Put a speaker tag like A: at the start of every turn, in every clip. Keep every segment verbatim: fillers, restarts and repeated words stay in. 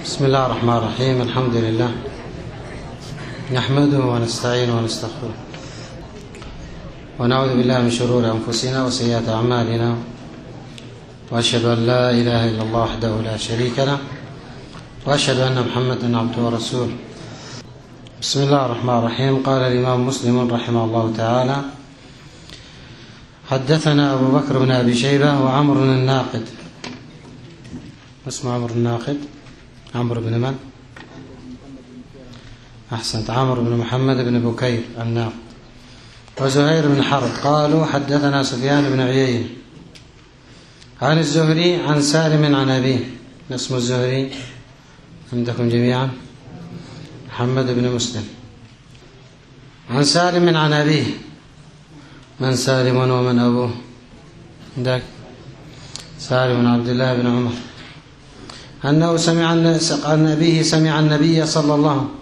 A: بسم الله الرحمن الرحيم. الحمد لله نحمده ونستعينه ونستغفره ونعوذ بالله من شرور أنفسنا وسيئات أعمالنا، وأشهد أن لا إله إلا الله وحده لا شريك له، وأشهد أن محمدا عبده ورسوله. بسم الله الرحمن الرحيم. قال الإمام مسلم رحمه الله تعالى: حدثنا أبو بكر بن أبي شيبة وعمر الناقد. اسمه عمرو الناقد؟ عمرو بن من؟ أحسنت، عمرو بن محمد بن بكير الناقد. وزهير بن حرب قالوا: حدثنا سفيان بن عيينة عن الزهري عن سالم عن أبيه. اسم الزهري عندكم جميعا؟ محمد بن مسلم. عن سالم عن أبيه. من سالم ومن أبوه؟ عندك سالم بن عبد الله بن عمر أنه سمع عن أبيه سمع النبي صلى الله عليه وسلم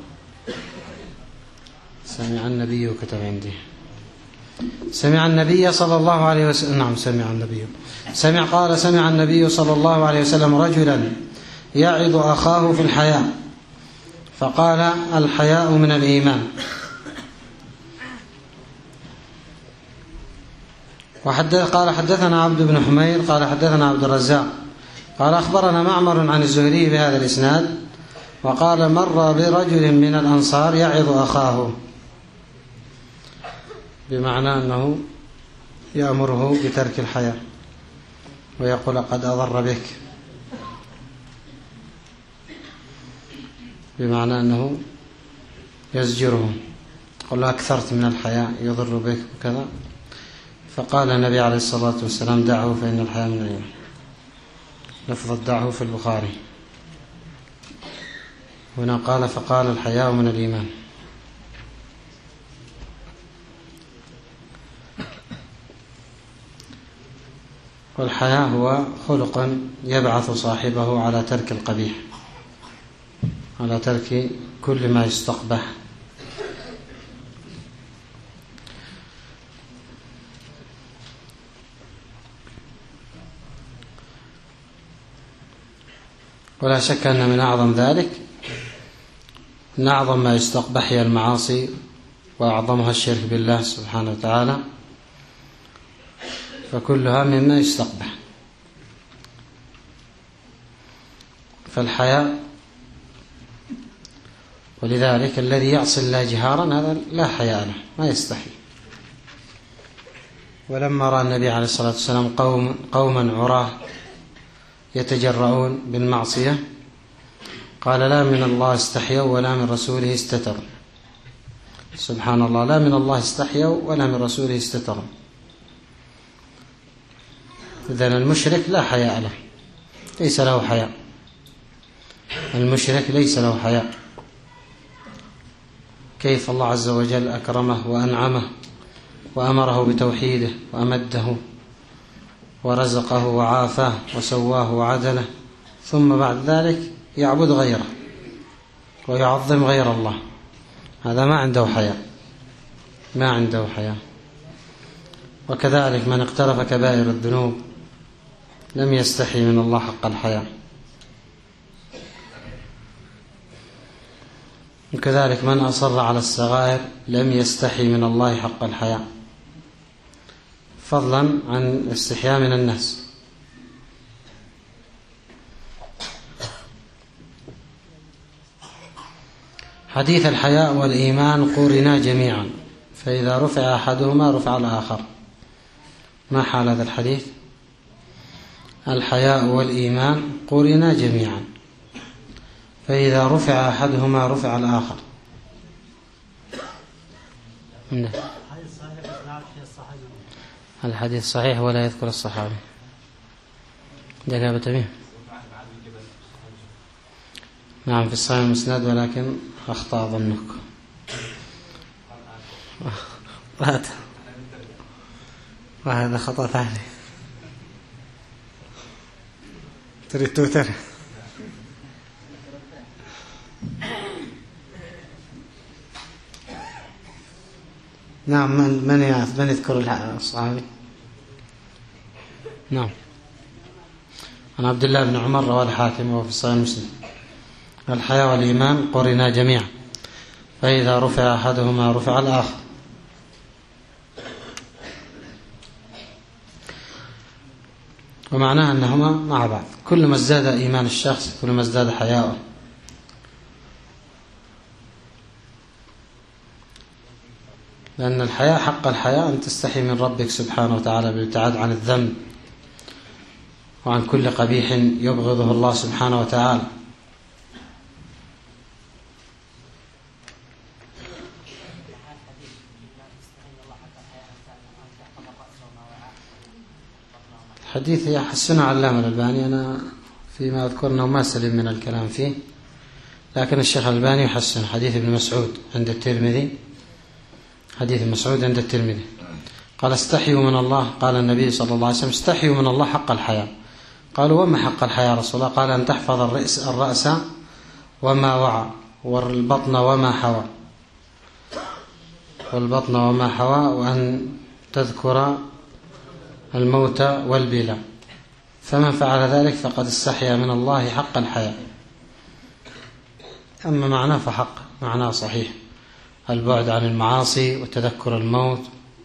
A: سمع النبي كتب عندي سمع النبي صلى الله عليه وسلم نعم سمع النبي سمع قال سمع النبي صلى الله عليه وسلم رجلا يعظ أخاه في الحياء فقال: الحياء من الإيمان. وحدث قال: حدثنا عبد بن حمير قال: حدثنا عبد الرزاق قال: أخبرنا معمر عن الزهري بهذا الإسناد وقال: مر برجل من الأنصار يعظ أخاه، بمعنى أنه يأمره بترك الحياء ويقول: قد أضر بك، بمعنى أنه يزجره، يقول له: أكثرت من الحياء يضر بك وكذا. فقال النبي عليه الصلاة والسلام: دعه فإن الحياء من الإيمان. لفظ دعه في البخاري، هنا قال: فقال: الحياء من الإيمان. والحياء هو خلق يبعث صاحبه على ترك القبيح، على ترك كل ما يستقبح. ولا شك أن من أعظم ذلك أن أعظم ما يستقبح هي المعاصي، وأعظمها الشرك بالله سبحانه وتعالى، فكلها مما يستقبح. فالحياء، ولذلك الذي يعصي الله جهارا هذا لا حياء له، ما يستحي. ولما رأى النبي عليه الصلاة والسلام قوم قوما عراه يتجرؤون بالمعصية قال: لا من الله استحيوا ولا من رسوله استتروا. سبحان الله، لا من الله استحيوا ولا من رسوله استتروا. إذن المشرك لا حياء له، ليس له حياء. المشرك ليس له حياء. كيف الله عز وجل أكرمه وأنعمه وأمره بتوحيده وأمده ورزقه وعافاه وسواه وعدله، ثم بعد ذلك يعبد غيره ويعظم غير الله، هذا ما عنده حياء، ما عنده حياء. وكذلك من اقترف كبائر الذنوب لم يستحي من الله حق الحياء. وكذلك من أصر على الصغائر لم يستحي من الله حق الحياء، فضلا عن الاستحياء من الناس. حديث الحياء والإيمان قورنا جميعا، فإذا رفع أحدهما رفع الآخر. ما حال هذا الحديث؟ الحياء والإيمان قورنا جميعا، فإذا رفع أحدهما رفع الآخر. الحديث صحيح ولا يذكر الصحابي. جابة تميم. نعم في الصحيح المسند، ولكن أخطأ ظنك. وهذا خطأ ثاني. تريد توتر؟ نعم. من من يعرف من يذكر الصحابي؟ نعم. عن عبد الله بن عمر رواه الحاكم وهو في الصحيح مسلم الحياء والإيمان قرنا جميعا، فإذا رفع أحدهما رفع الآخر. ومعناه أنهما مع بعض، كلما ازداد إيمان الشخص كلما ازداد حياؤه. لأن الحياء حق الحياء أن تستحي من ربك سبحانه وتعالى بالابتعاد عن الذنب وعن كل قبيح يبغضه الله سبحانه وتعالى. حديث يحسنه علامة الألباني، أنا فيما أذكر أنه ما سلم من الكلام فيه، لكن الشيخ الألباني يحسن حديث ابن مسعود عند الترمذي. حديث ابن مسعود عند الترمذي قال استحيوا من الله، قال النبي صلى الله عليه وسلم استحيوا من الله حق الحياء. قالوا وما حق الحياء رسول الله؟ قال أن تحفظ الرأس, الرأس وما وعى، والبطن وما حوى، والبطن وما حوى، وأن تذكر الموت والبلاء، فمن فعل ذلك فقد استحيا من الله حق الحياء. أما معناه فحق، معناه صحيح، البعد عن المعاصي وتذكر الموت،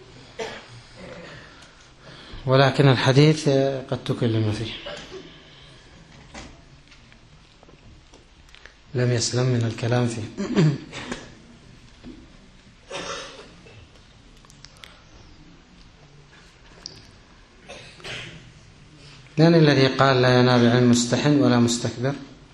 A: ولكن الحديث قد تكلم فيه، لم يسلم من الكلام فيه. لأن الذي قال لا ينال علم مستحن ولا مستكبر،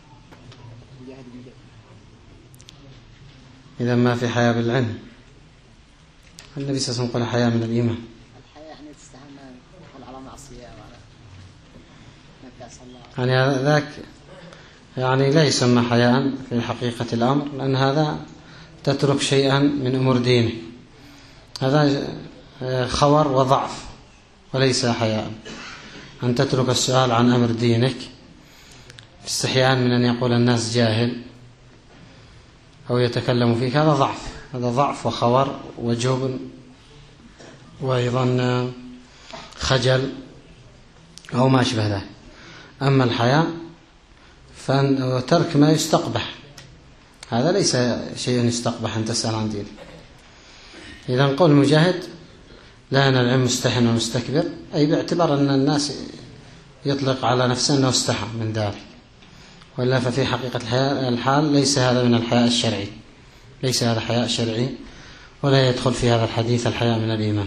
A: إذا ما في حياة بالعلم. النبي صلى الله عليه وسلم قال حياة من الإيمان.
B: الحياة يعني تستحمل على معصية وعلى
A: يعني ذاك يعني لا يسمى حياء في حقيقة الأمر، لأن هذا تترك شيئا من أمور دينه، هذا خور وضعف وليس حياء. أن تترك السؤال عن أمر دينك استحياء من أن يقول الناس جاهل أو يتكلم فيك، هذا ضعف، هذا ضعف وخور وجبن وأيضا خجل أو ما أشبه ذلك. أما الحياء فترك ما يستقبح، هذا ليس شيء يستقبح أن تسأل عن دينك. إذا نقول مجاهد لا ينال العلم مستحن ومستكبر، أي باعتبار أن الناس يطلق على نفسه أنه استحى من ذلك، ولا ففي حقيقة الحال ليس هذا من الحياء الشرعي، ليس هذا حياء شرعي، ولا يدخل في هذا الحديث الحياء من الإيمان.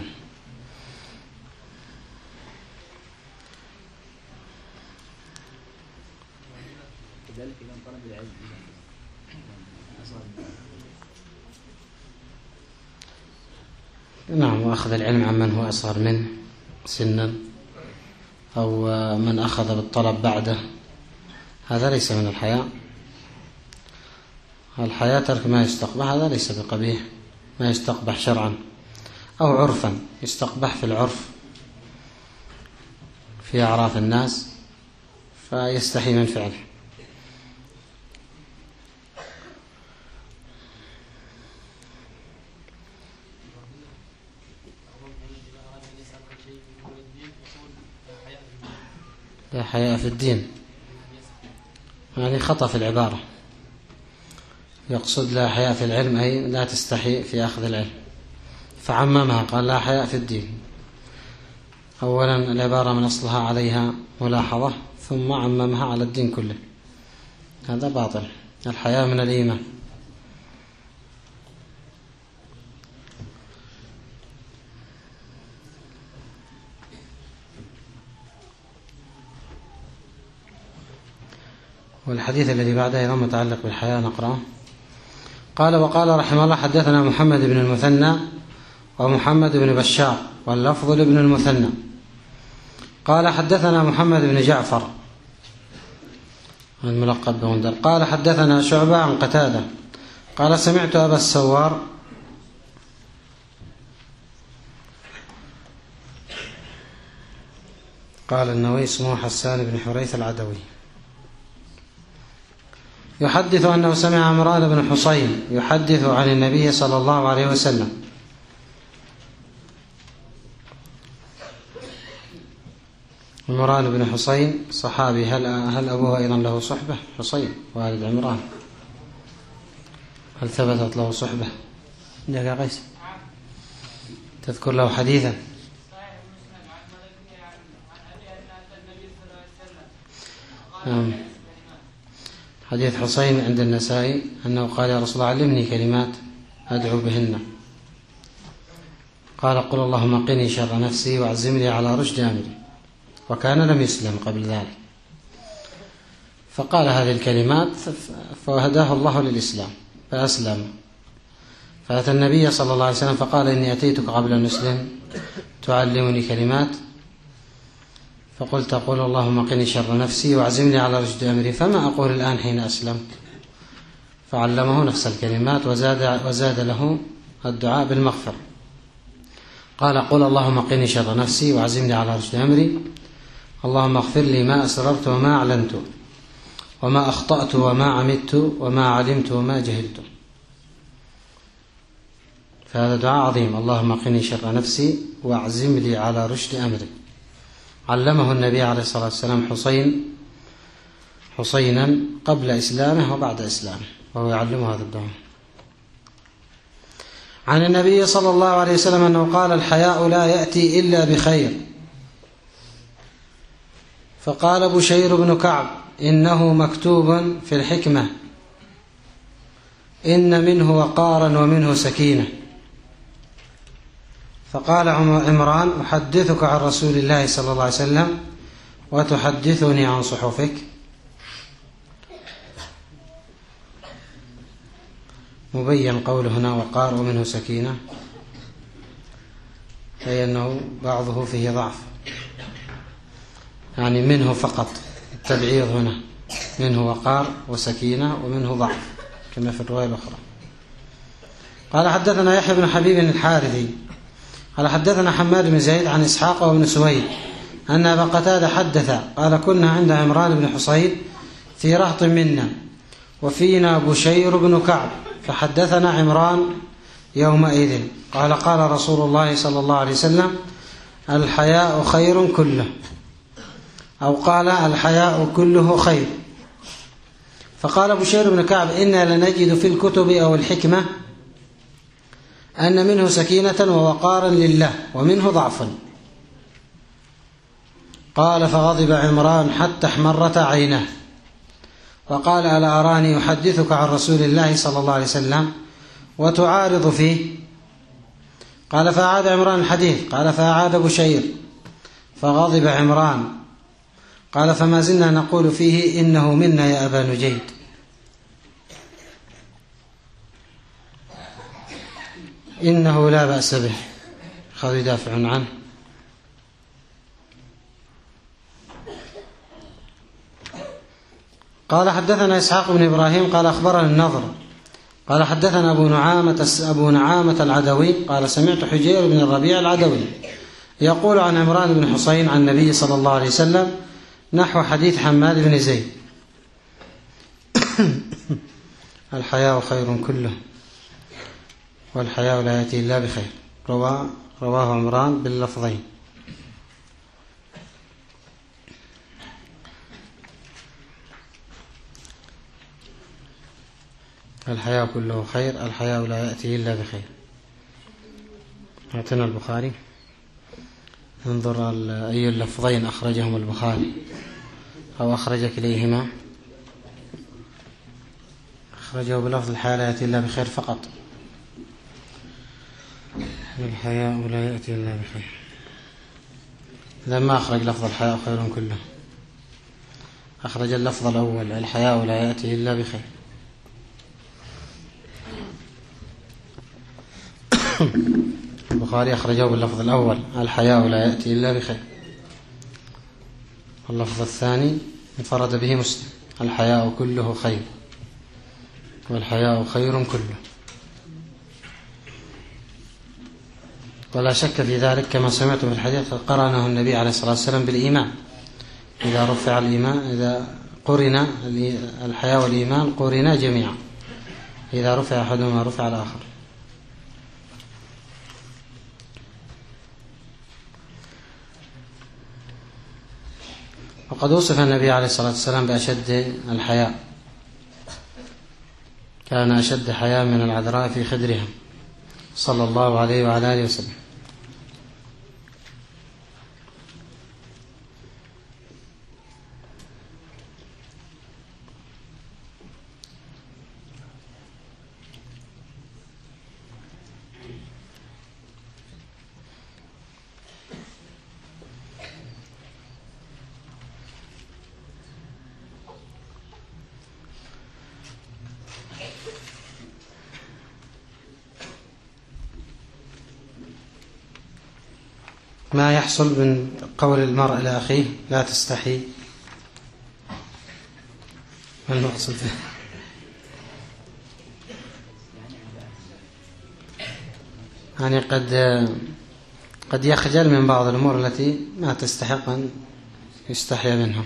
A: نعم، وأخذ العلم عمن هو أصغر منه سنا أو من أخذ بالطلب بعده، هذا ليس من الحياء. الحياء ترك ما يستقبح، هذا ليس بقبيح، ما يستقبح شرعا أو عرفا، يستقبح في العرف في أعراف الناس فيستحي من فعله. لا حياء في الدين، يعني خطأ في العبارة، يقصد لا حياء في العلم أي لا تستحي في أخذ العلم، فعممها قال لا حياء في الدين. أولا العبارة من أصلها عليها ملاحظة، ثم عممها على الدين كله، هذا باطل. الحياء من الإيمان. والحديث الذي بعده أيضا متعلق بالحياء، نقرأه. قال وقال رحمه الله حدثنا محمد بن المثنى ومحمد بن بشار، واللفظ لابن المثنى. قال حدثنا محمد بن جعفر الملقب بغندر قال حدثنا شعبة عن قتادة قال سمعت أبا السوار قال النووي اسمه حسان بن حريث العدوي يحدث أنه سمع عمران بن حصين يحدث عن النبي صلى الله عليه وسلم. عمران بن حصين صحابي، هل هل أبوه أيضا له صحبة؟ حصين والد عمران هل ثبتت له صحبة؟ عندك يا قيس تذكر له حديثا؟ نعم. حديث حسين عند النسائي أنه قال يا رسول الله علمني كلمات أدعو بهن، قال قل اللهم قني شر نفسي واعزمني على رشد أمري، وكان لم يسلم قبل ذلك، فقال هذه الكلمات فهداه الله للإسلام فأسلم، فأتى النبي صلى الله عليه وسلم فقال إني أتيتك قبل أن أسلم تعلمني كلمات، فقلت أقول اللهم قني شر نفسي واعزمني على رشد أمري، فما أقول الآن حين أسلمت؟ فعلمه نفس الكلمات وزاد, وزاد له الدعاء بالمغفرة. قال قل اللهم قني شر نفسي واعزمني على رشد أمري، اللهم اغفر لي ما أسررت وما أعلنت وما أخطأت وما عمدت وما علمت وما جهلت. فهذا دعاء عظيم، اللهم قني شر نفسي واعزم لي على رشد أمري. علمه النبي عليه الصلاة والسلام حسين حسينا قبل إسلامه وبعد إسلامه، وهو يعلمه هذا الدعاء. عن النبي صلى الله عليه وسلم أنه قال الحياء لا يأتي إلا بخير. فقال بشير بن كعب إنه مكتوب في الحكمة إن منه وقارا ومنه سكينة. فقال عمران أحدثك عن رسول الله صلى الله عليه وسلم وتحدثني عن صحفك. مبين قوله هنا وقار ومنه سكينة، أي أنه بعضه فيه ضعف، يعني منه فقط، التبعيض هنا منه وقار وسكينة ومنه ضعف كما في الرواية الأخرى. قال حدثنا يحيى بن حبيب الحارثي قال حدثنا حماد بن زيد عن إسحاق وابن سويد أن أبا قتادة حدث قال كنا عند عمران بن حصين في رهط منا وفينا بشير بن كعب، فحدثنا عمران يومئذ قال قال رسول الله صلى الله عليه وسلم الحياء خير كله، أو قال الحياء كله خير. فقال بشير بن كعب إنا لنجد في الكتب أو الحكمة أن منه سكينة ووقارا لله ومنه ضعفا. قال فغضب عمران حتى احمرت عينه وقال ألا أراني أحدثك عن رسول الله صلى الله عليه وسلم وتعارض فيه؟ قال فأعاد عمران الحديث قال فأعاد بشير فغضب عمران قال فما زلنا نقول فيه إنه منا يا أبا نجيد. إنه لا بأس به، خذ يدافع عنه. قال حدثنا إسحاق بن إبراهيم قال أخبرنا النضر قال حدثنا أبو نعامة, أبو نعامة العدوي قال سمعت حجير بن الربيع العدوي يقول عن عمران بن حصين عن النبي صلى الله عليه وسلم نحو حديث حماد بن زيد الحياء خير كله والحياء لا يأتي إلا بخير. رواه, رواه عمران باللفظين. الحياء كله خير، الحياء لا يأتي إلا بخير. اعتنى البخاري، انظر أي اللفظين أخرجهم البخاري أو أخرج كليهما. أخرجه بلفظ الحياء لا يأتي إلا بخير فقط، الحياء لا يأتي إلا بخير. لما أخرج لفظ الحياء خير كله، أخرج اللفظ الأول الحياء لا يأتي إلا بخير. البخاري أخرجه باللفظ الأول الحياء لا يأتي إلا بخير، اللفظ الثاني انفرد به مسلم الحياء كله خير والحياء خير كله. ولا شك في ذلك كما سمعتم في الحديث قرنه النبي عليه الصلاة والسلام بالإيمان، إذا رفع الإيمان إذا قرن الحياء والإيمان قرنا جميعا، إذا رفع أحدهما رفع الآخر. وقد وصف النبي عليه الصلاة والسلام بأشد الحياء كان أشد حياء من العذراء في خدرها صلى الله عليه وعلى آله وسلم. ما يحصل من قول المرء لأخيه لا تستحي؟ ما المقصود فيه؟ يعني قد قد يخجل من بعض الأمور التي ما تستحق أن يستحي منها،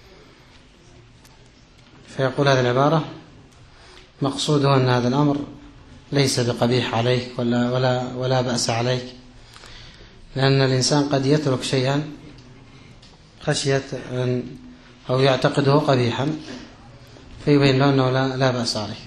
A: فيقول هذه العبارة مقصوده أن هذا الأمر ليس بقبيح عليك ولا ولا ولا بأس عليك، لأن الإنسان قد يترك شيئا خشية أن أو يعتقده قبيحا فيبين له أنه لا, لا بأس عليه.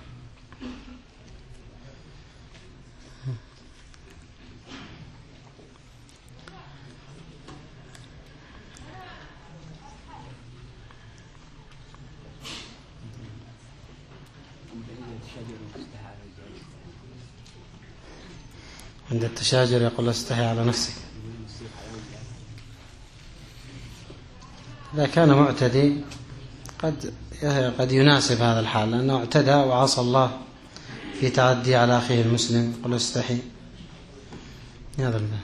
A: عند التشاجر يقول استحي على نفسك. إذا كان معتدي قد قد يناسب هذا الحال، لأنه اعتدى وعصى الله في تعدي على أخيه المسلم، قل استحي. هذا الباب.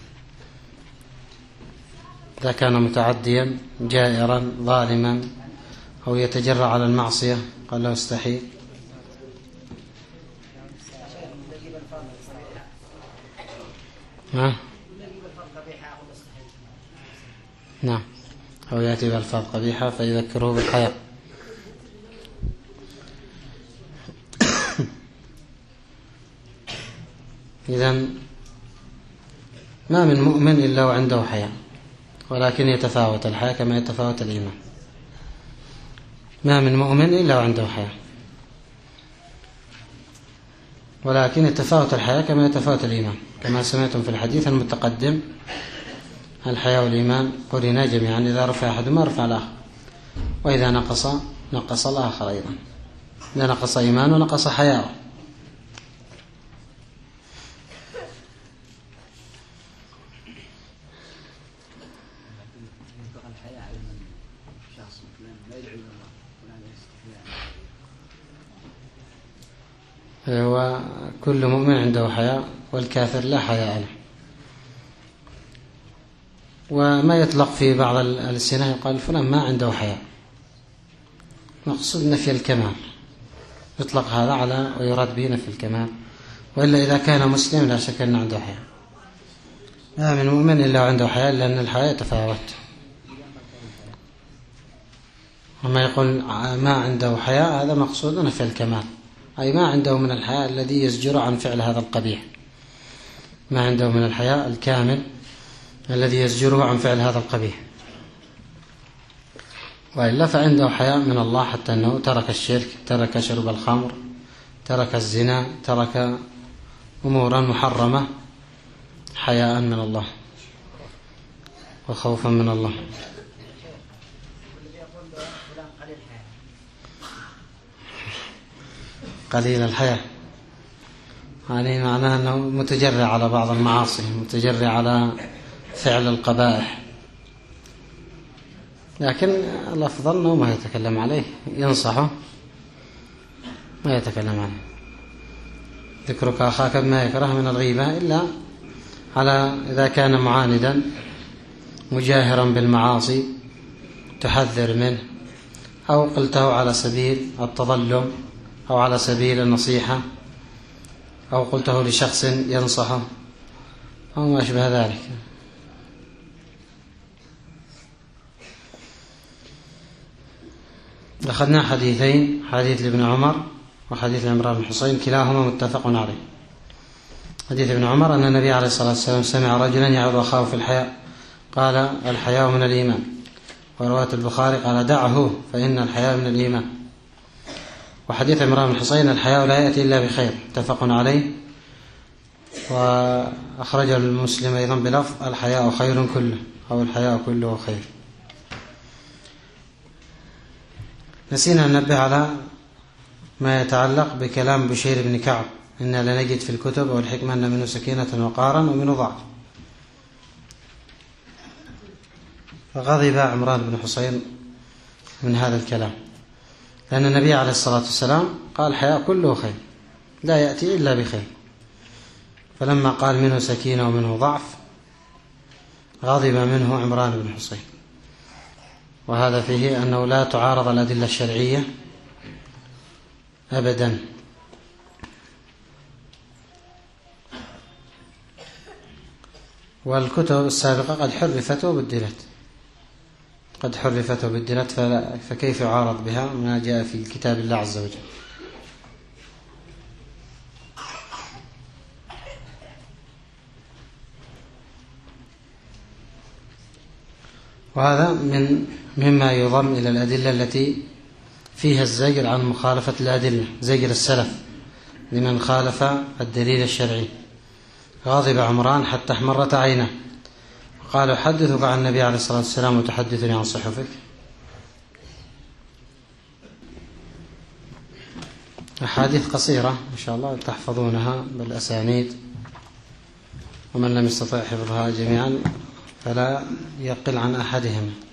A: إذا كان متعديا جائرا ظالما أو يتجرع على المعصية قال له استحي. ها؟ نعم، أو يأتي بألفاظ قبيحة فيذكره بالحياء. إذن ما من مؤمن إلا وعنده حياء، ولكن يتفاوت الحياء كما يتفاوت الإيمان. ما من مؤمن إلا وعنده حياء، ولكن يتفاوت الحياء كما يتفاوت الإيمان، كما سمعتم في الحديث المتقدم الحياء والإيمان قرنا جميعا، إذا رفع أحدهما رفع الآخر، وإذا نقص نقص الآخر أيضا، إذا نقص إيمانه نقص حياءه. وكل مؤمن عنده حياء والكافر لا حياء له. وما يطلق في بعض الألسنة يقال فلان ما عنده حياء، مقصود نفي الكمال، يطلق هذا على ويراد به نفي الكمال، وإلا إذا كان مسلم لا شك أنه عنده حياء. ما من مؤمن إلا عنده حياء، لأن الحياء يتفاوت. وما يقول ما عنده حياء هذا مقصود نفي الكمال، أي ما عنده من الحياء الذي يزجر عن فعل هذا القبيح، ما عنده من الحياء الكامل الذي يزجره عن فعل هذا القبيح. وإلا فعنده حياء من الله، حتى أنه ترك الشرك، ترك شرب الخمر، ترك الزنا، ترك أمورا محرمة حياء من الله وخوفا من الله. قليل الحياة يعني معناه أنه متجرع على بعض المعاصي، متجرع على فعل القبائح، لكن الأفضل أنه ما يتكلم عليه، ينصحه ما يتكلم عليه. ذكرك أخاك بما يكره من الغيبة إلا على إذا كان معاندا مجاهرا بالمعاصي تحذر منه، أو قلته على سبيل التظلم أو على سبيل النصيحة، أو قلته لشخص ينصحه أو ما أشبه ذلك. أخذنا حديثين، حديث لابن عمر وحديث عمران بن حصين، كلاهما متفق عليه. حديث ابن عمر أن النبي عليه الصلاة والسلام سمع رجلا يعظ أخاه في الحياء قال الحياء من الإيمان، ورواية البخاري قال دعه فإن الحياء من الإيمان. وحديث عمران بن حصين الحياء لا يأتي إلا بخير متفق عليه، وأخرج المسلم أيضا بلفظ الحياء خير كله أو الحياء كله خير. نسينا أن ننبه على ما يتعلق بكلام بشير بن كعب إنا لنجد في الكتب والحكمة أن منه سكينة وقارا ومنه ضعف. فغضب عمران بن حصين من هذا الكلام، لأن النبي عليه الصلاة والسلام قال الحياء كله خير لا يأتي إلا بخير، فلما قال منه سكينة ومنه ضعف غضب منه عمران بن حصين. وهذا فيه أنه لا تعارض الأدلة الشرعية أبدا. والكتب السابقة قد حرفت وبدلت قد حرفت وبدلت فكيف يعارض بها ما جاء في كتاب الله عز وجل. وهذا من مما يضم إلى الأدلة التي فيها الزجر عن مخالفة الأدلة، زجر السلف لمن خالف الدليل الشرعي. غضب عمران حتى احمرت عينه، قال أحدثك عن النبي عليه الصلاة والسلام وتحدثني عن صحفك. أحاديث قصيرة إن شاء الله تحفظونها بالأسانيد، ومن لم يستطع حفظها جميعا فلا يقل عن أحدهم.